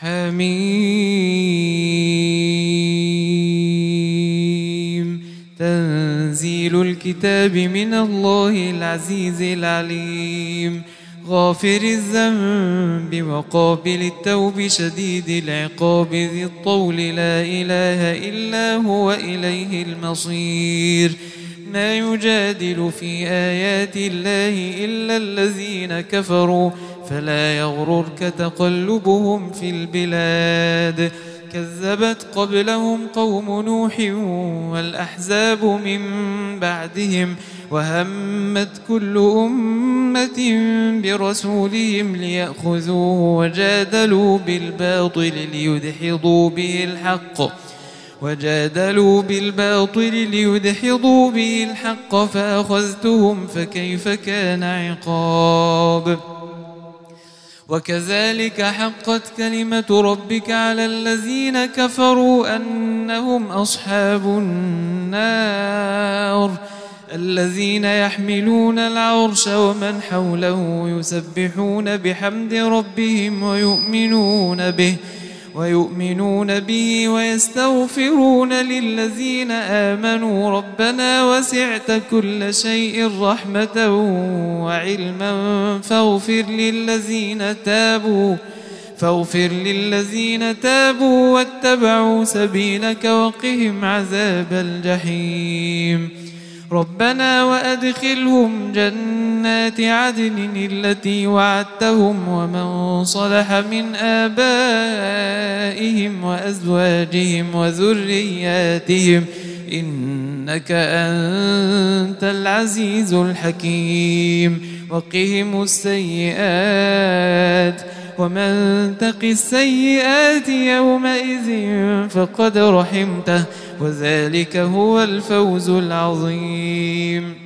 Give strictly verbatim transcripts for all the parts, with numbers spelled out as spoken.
حميم تنزيل الكتاب من الله العزيز العليم غافر الذنب وقابل التوب شديد العقاب ذي الطول لا إله إلا هو إليه المصير ما يجادل في آيات الله إلا الذين كفروا فلا يغررك تقلبهم في البلاد كذبت قبلهم قوم نوح والأحزاب من بعدهم وهمت كل أمة برسولهم ليأخذوه وجادلوا بالباطل ليدحضوا به الحق وجادلوا بالباطل ليدحضوا به الحق فأخذتهم فكيف كان عقاب وكذلك حقت كلمة ربك على الذين كفروا أنهم أصحاب النار الذين يحملون العرش ومن حوله يسبحون بحمد ربهم ويؤمنون به ويؤمنون به ويستغفرون للذين آمنوا ربنا وسعت كل شيء رحمة وعلما فاغفر للذين تابوا فاغفر للذين تابوا واتبعوا سبيلك وقهم عذاب الجحيم ربنا وأدخلهم جنات عدن التي وعدتهم ومن صلح من آبائهم وأزواجهم وذرياتهم إنك أنت العزيز الحكيم وقهم السيئات ومن تق السيئات يومئذ فقد رحمته وذلك هو الفوز العظيم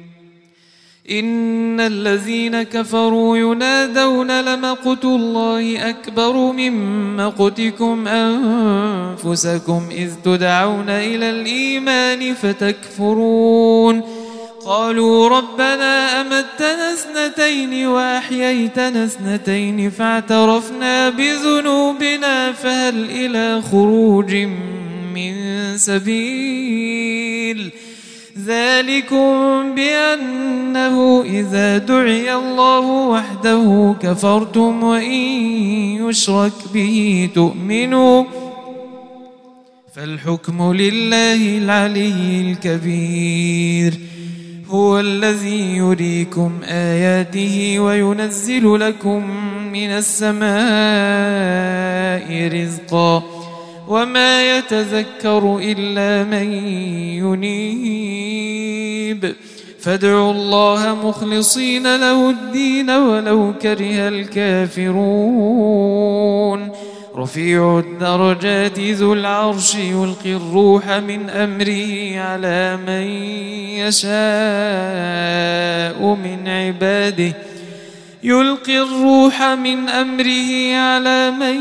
إن الذين كفروا ينادون لمقت الله أكبر من مقتكم أنفسكم إذ تدعون إلى الإيمان فتكفرون قالوا ربنا أمتنا اثنتين وأحييتنا اثنتين فاعترفنا بذنوبنا فهل إلى خروج من سبيل ذلكم بأنه إذا دعي الله وحده كفرتم وإن يشرك به تؤمنوا فالحكم لله العلي الكبير هو الذي يريكم آياته وينزل لكم من السماء رزقا وما يتذكر إلا من ينيب فادعوا الله مخلصين له الدين ولو كره الكافرون رفيع الدرجات ذو العرش يلقي الروح من أمره على من يشاء من عباده يلقي الروح من أمره على من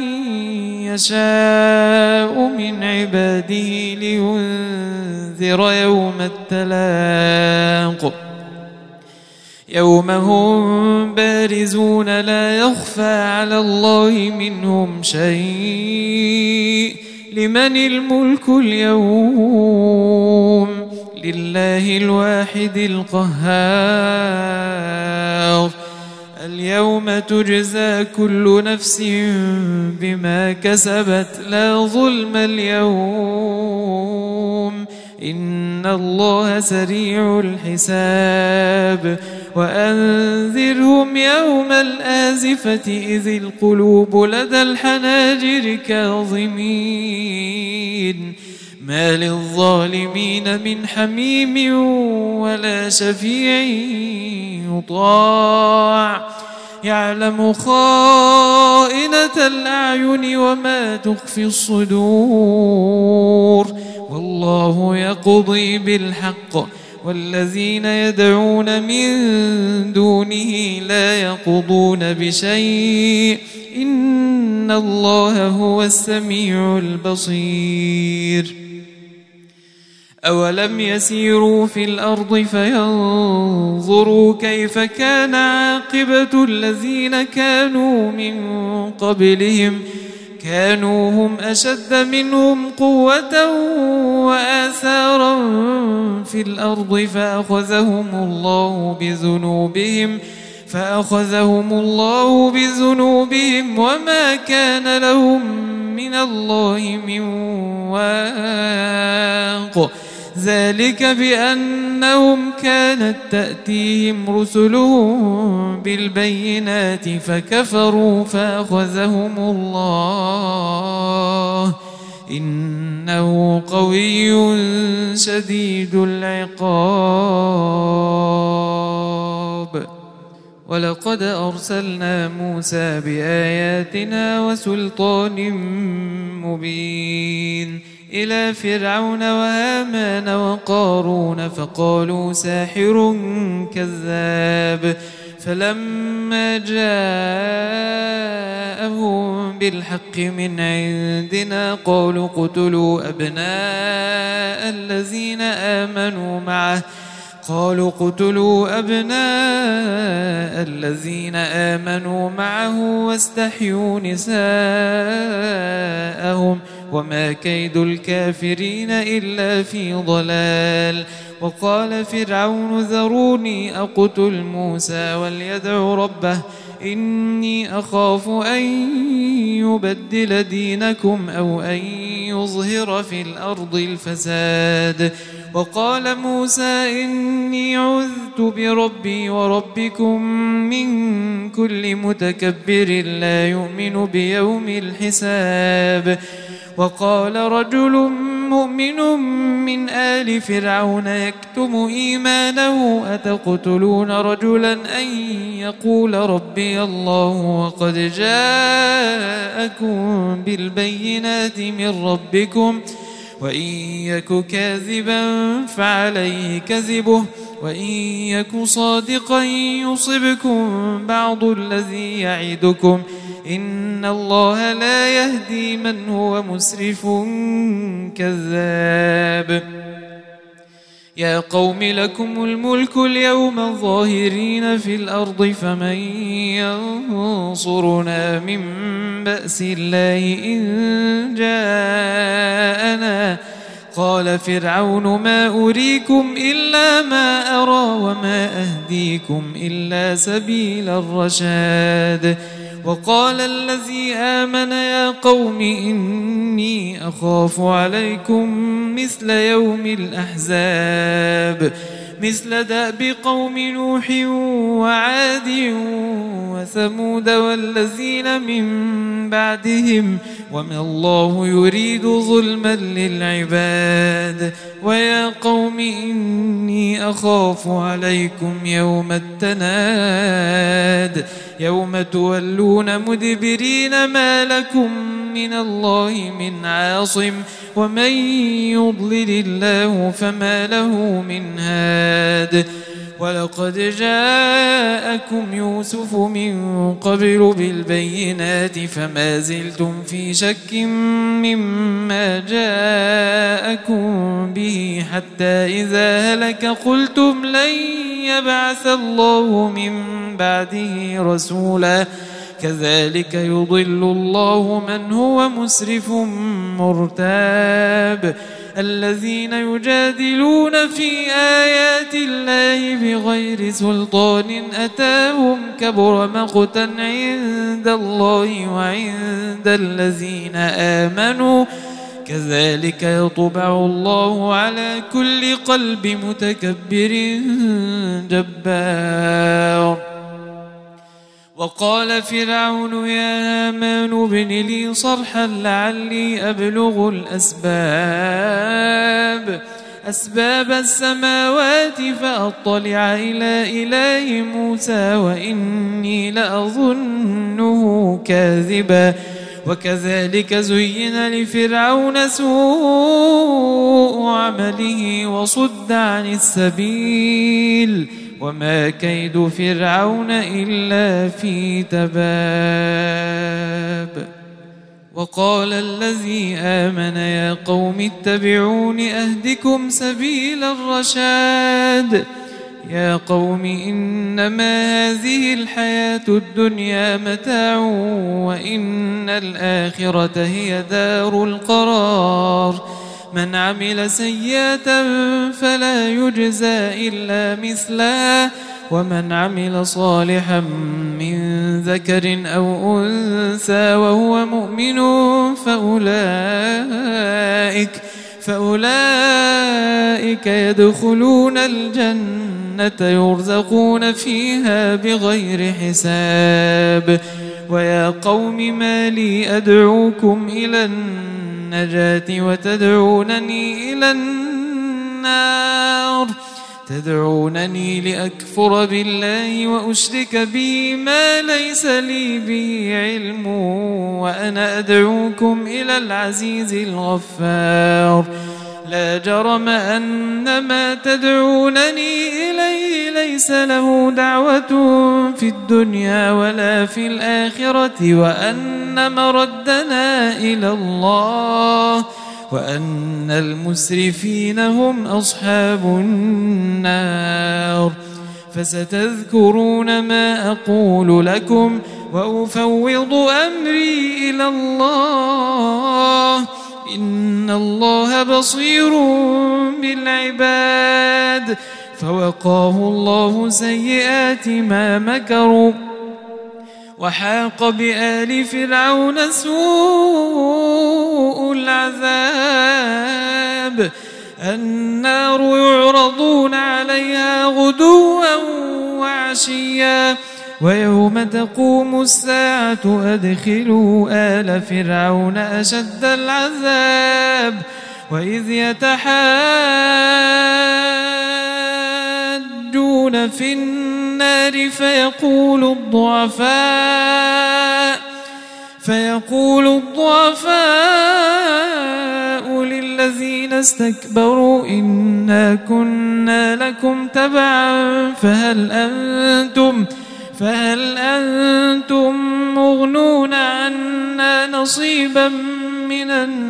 يشاء من عباده لينذر يوم التلاق يوم هم بارزون لا يخفى على الله منهم شيء لمن الملك اليوم لله الواحد القهار اليوم تجزى كل نفس بما كسبت لا ظلم اليوم إن الله سريع الحساب وأنذرهم يوم الآزفة إذ القلوب لدى الحناجر كاظمين ما للظالمين من حميم ولا شفيع يطاع يعلم خائنة الأعين وما تخفي الصدور والله يقضي بالحق والذين يدعون من دونه لا يقضون بشيء إن الله هو السميع البصير أولم يسيروا في الأرض فينظروا كيف كان عاقبة الذين كانوا من قبلهم كانوا هم أشد منهم قوة وآثارا في الأرض فأخذهم الله بذنوبهم فأخذهم الله بذنوبهم وما كان لهم من الله من واق ذلك بأنهم كانت تأتيهم رسلهم بالبينات فكفروا فأخذهم الله إنه قوي شديد العقاب. ولقد أرسلنا موسى بآياتنا وسلطان مبين إلى فرعون وهامان وقارون فقالوا ساحر كذاب فلما جاءهم بالحق من عندنا قالوا اقتلوا أبناء الذين آمنوا معه قالوا اقتلوا أبناء الذين آمنوا معه واستحيوا نساءهم وما كيد الكافرين إلا في ضلال. وقال فرعون ذروني أقتل موسى وليدع ربه إني أخاف أن يبدل دينكم أو أن يظهر في الأرض الفساد. وقال موسى إني عذت بربي وربكم من كل متكبر لا يؤمن بيوم الحساب. وقال رجل مؤمن من آل فرعون يكتم إيمانه أتقتلون رجلا أن يقول ربي الله وقد جاءكم بالبينات من ربكم وإن يك كاذبا فعليه كذبه وإن يك صادقا يصبكم بعض الذي يعدكم إن الله لا يهدي من هو مسرف كذاب. يا قوم لكم الملك اليوم ظاهرين في الأرض فمن ينصرنا من بأس الله إن جاءنا. قال فرعون ما أريكم إلا ما أرى وما أهديكم إلا سبيل الرشاد. وقال الذي آمن يا قوم إني أخاف عليكم مثل يوم الأحزاب مثل دأب قوم نوح وعاد وثمود والذين من بعدهم وما الله يريد ظلما للعباد. ويا قوم إني أخاف عليكم يوم التناد يوم تولون مدبرين ما لكم من الله من عاصم ومن يضلل الله فما له من هاد. ولقد جاءكم يوسف من قبل بالبينات فما زلتم في شك مما جاءكم به حتى إذا هلك قلتم لن يبعث الله من بعده رسولا كذلك يضل الله من هو مسرف مرتاب. الذين يجادلون في آيات الله بغير سلطان أتاهم كبر مقتا عند الله وعند الذين آمنوا كذلك يطبع الله على كل قلب متكبر جبار. وقال فرعون يا هامان ابن لي صرحا لعلي أبلغ الأسباب أسباب السماوات فأطلع إلى إله موسى وإني لأظنه كاذبا. وكذلك زين لفرعون سوء عمله وصد عن السبيل وما كيد فرعون إلا في تباب. وقال الذي آمن يا قوم اتبعون أهدكم سبيل الرشاد يا قوم إنما هذه الحياة الدنيا متاع وإن الآخرة هي دار القرار من عمل سيئة فلا يجزى إلا مثلها ومن عمل صالحا من ذكر أو أنثى وهو مؤمن فأولئك فأولئك يدخلون الجنة يرزقون فيها بغير حساب ويا قوم ما لي أدعوكم إلى النجاة وتدعونني إلى النار تدعونني لأكفر بالله وأشرك به ما ليس لي به علم وأنا أدعوكم إلى العزيز الغفار لا جرم أن ما تدعونني إليه ليس له دعوة في الدنيا ولا في الآخرة وأن مردنا إلى الله وأن المسرفين هم أصحاب النار فستذكرون ما أقول لكم وأفوض أمري إلى الله إن الله بصير بالعباد فوقاه الله سيئات ما مكروا وحاق بآل فرعون سوء العذاب النار يعرضون عليها غدوا وعشيا ويوم تقوم الساعة أدخلوا آل فرعون أشد العذاب وإذ يتحاجون في النار فيقول الضعفاء فيقول الضعفاء للذين استكبروا إنا كنا لكم تبعا فهل أنتم فهل أنتم مغنون عنا نصيبا من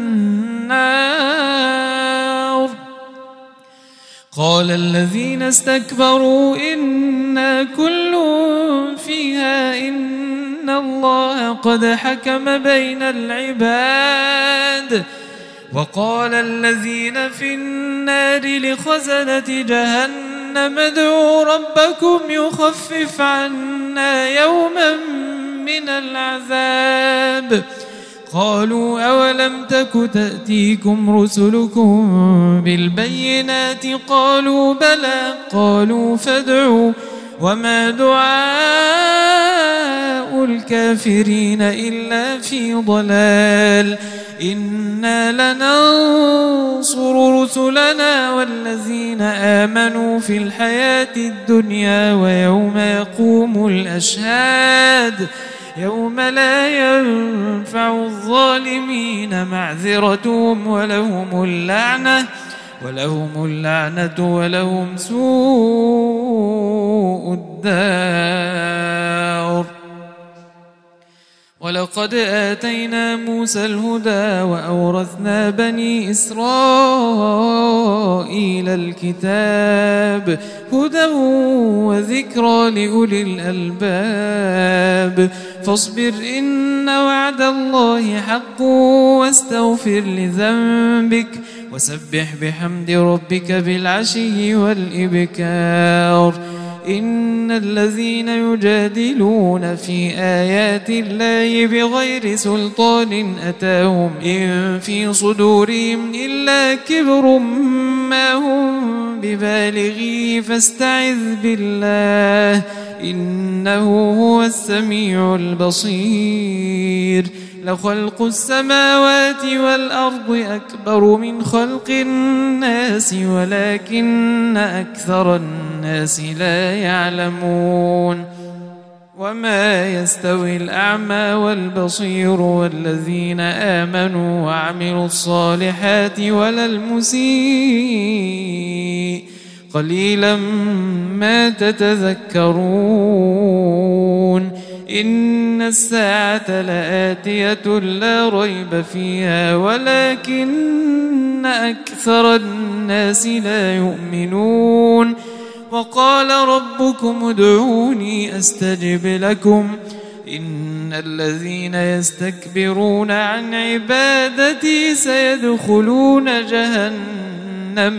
النار قال الذين استكبروا إنا كل فيها إن الله قد حكم بين العباد وقال الذين في النار لخزنة جهنم ادعوا ربكم يخفف عنا يوما من العذاب قالوا أولم تك تأتيكم رسلكم بالبينات قالوا بلى قالوا فادعوا وما دعاء الكافرين إلا في ضلال إنا لننصر رسلنا والذين آمنوا في الحياة الدنيا ويوم يقوم الأشهاد يوم لا ينفع الظالمين معذرتهم ولهم اللعنة ولهم اللعنة ولهم سوء الدار ولقد آتينا موسى الهدى وأورثنا بني إسرائيل الكتاب هدى وذكرى لأولي الألباب فاصبر إن وعد الله حق واستغفر لذنبك وسبح بحمد ربك بالعشي والإبكار إن الذين يجادلون في آيات الله بغير سلطان أتاهم إن في صدورهم إلا كبر ما هم ببالغيه فاستعذ بالله إنه هو السميع البصير لخلق السماوات والأرض أكبر من خلق الناس ولكن أكثر الناس لا يعلمون وما يستوي الأعمى والبصير والذين آمنوا وعملوا الصالحات ولا المسيء قليلا ما تتذكرون إن الساعة لآتية لا ريب فيها ولكن أكثر الناس لا يؤمنون وقال ربكم ادعوني أستجب لكم إن الذين يستكبرون عن عبادتي سيدخلون جهنم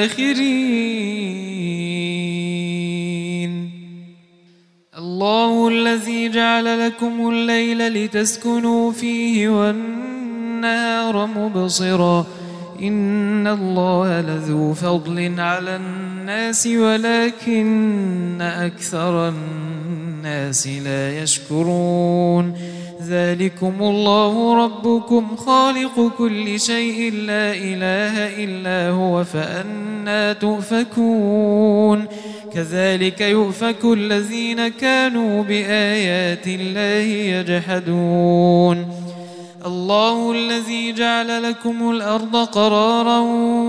داخرين الله الذي جعل لكم الليل لتسكنوا فيه والنهار مبصرا إن الله لذو فضل على الناس ولكن أكثر الناس لا يشكرون ذلكم الله ربكم خالق كل شيء لا إله إلا هو فأنى تؤفكون كذلك يؤفك الذين كانوا بآيات الله يجحدون الله الذي جعل لكم الأرض قرارا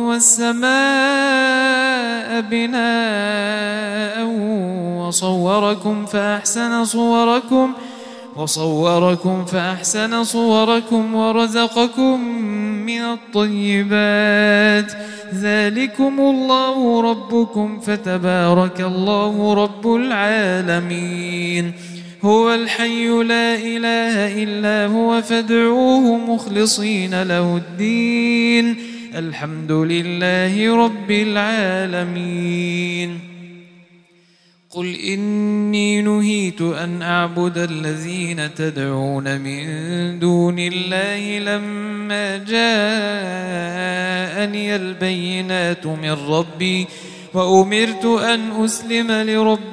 والسماء بناء وصوركم فأحسن صوركم وصوركم فأحسن صوركم ورزقكم من الطيبات ذلكم الله ربكم فتبارك الله رب العالمين هو الحي لا إله إلا هو فادعوه مخلصين له الدين الحمد لله رب العالمين قل إني نهيت أن أعبد الذين تدعون من دون الله لما جاءني البينات من ربي وأمرت أن أسلم لرب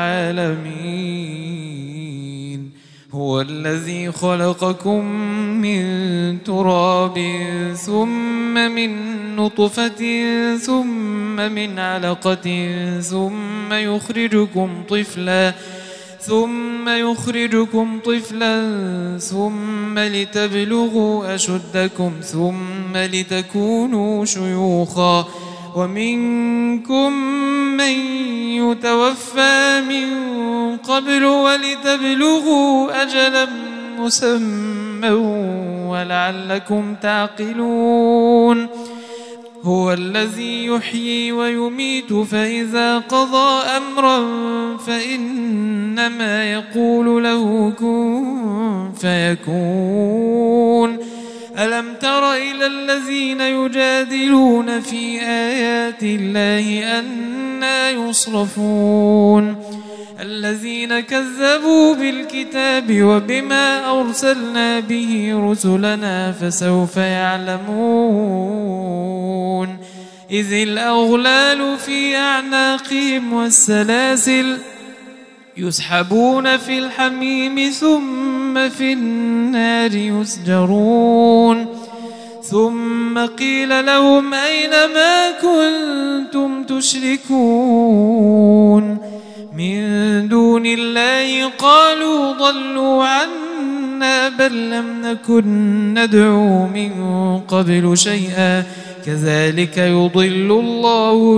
العالمين هو الذي خلقكم من تراب ثم من نطفة ثم من علقة ثم يخرجكم طفلا ثم يخرجكم طفلا ثم لتبلغوا أشدكم ثم لتكونوا شيوخا ومنكم من يتوفى من قبل ولتبلغوا أجلا مسمى ولعلكم تعقلون هو الذي يحيي ويميت فإذا قضى أمرا فإنما يقول له كن فيكون ألم تر إلى الذين يجادلون في آيات الله أنى يصرفون الذين كذبوا بالكتاب وبما أرسلنا به رسلنا فسوف يعلمون إذ الأغلال في أعناقهم والسلاسل يسحبون في الحميم ثم في النار يسجرون ثم قيل لهم أين ما كنتم تشركون من دون الله قالوا ضلوا عنا بل لم نكن ندعو من قبل شيئا كذلك يضل الله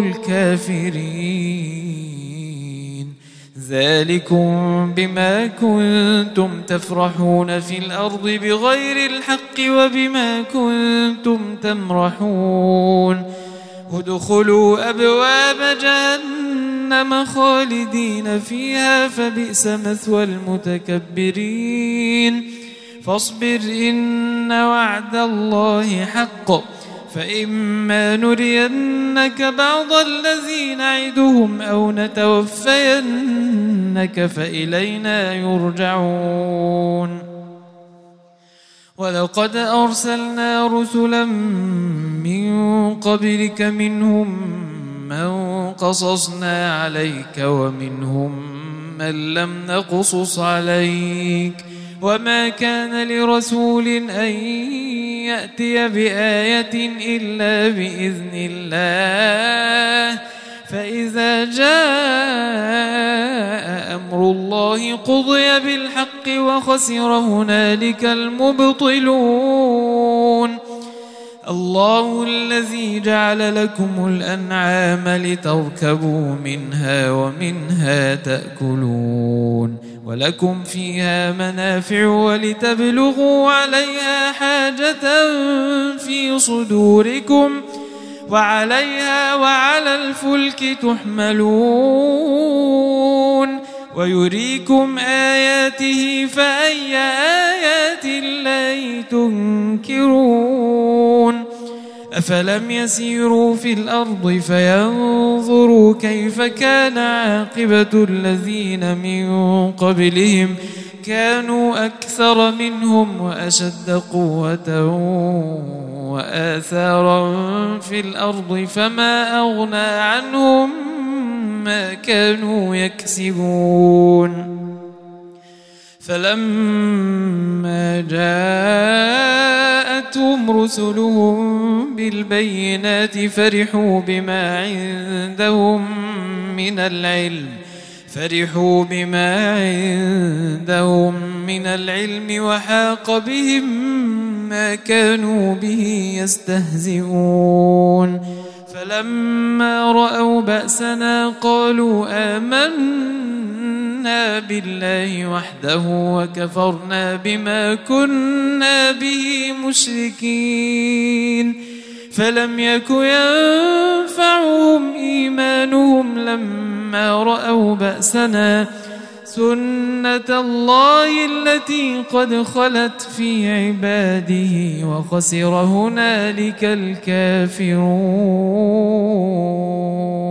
الكافرين ذلكم بما كنتم تفرحون في الأرض بغير الحق وبما كنتم تمرحون ادخلوا أبواب جهنم خالدين فيها فبئس مثوى المتكبرين فاصبر إن وعد الله حق فإما نرينك بعض الذي نعدهم أو نتوفينك فإلينا يرجعون ولقد أرسلنا رسلا من قبلك منهم من قصصنا عليك ومنهم من لم نقصص عليك وما كان لرسول أن يأتي بآية إلا بإذن الله فإذا جاء أمر الله قضي بالحق وخسر هنالك المبطلون الله الذي جعل لكم الأنعام لتركبوا منها ومنها تأكلون ولكم فيها منافع ولتبلغوا عليها حاجة في صدوركم وعليها وعلى الفلك تحملون ويريكم آياته فأي آيات الله تنكرون أفلم يسيروا في الأرض فينظروا كيف كان عاقبة الذين من قبلهم كانوا أكثر منهم وأشد قوة وآثارا في الأرض فما أغنى عنهم ما كانوا يكسبون فلما جاءتهم رسلهم بالبينات فرحوا بما عندهم من العلم فرحوا بما عندهم من العلم وحاق بهم ما كانوا به يستهزئون فلما رأوا بأسنا قالوا آمنا بالله وحده وكفرنا بما كنا به مشركين فلم يك ينفعهم إيمانهم لما رأوا بأسنا سنة الله التي قد خلت في عباده وخسر هنالك الكافرون.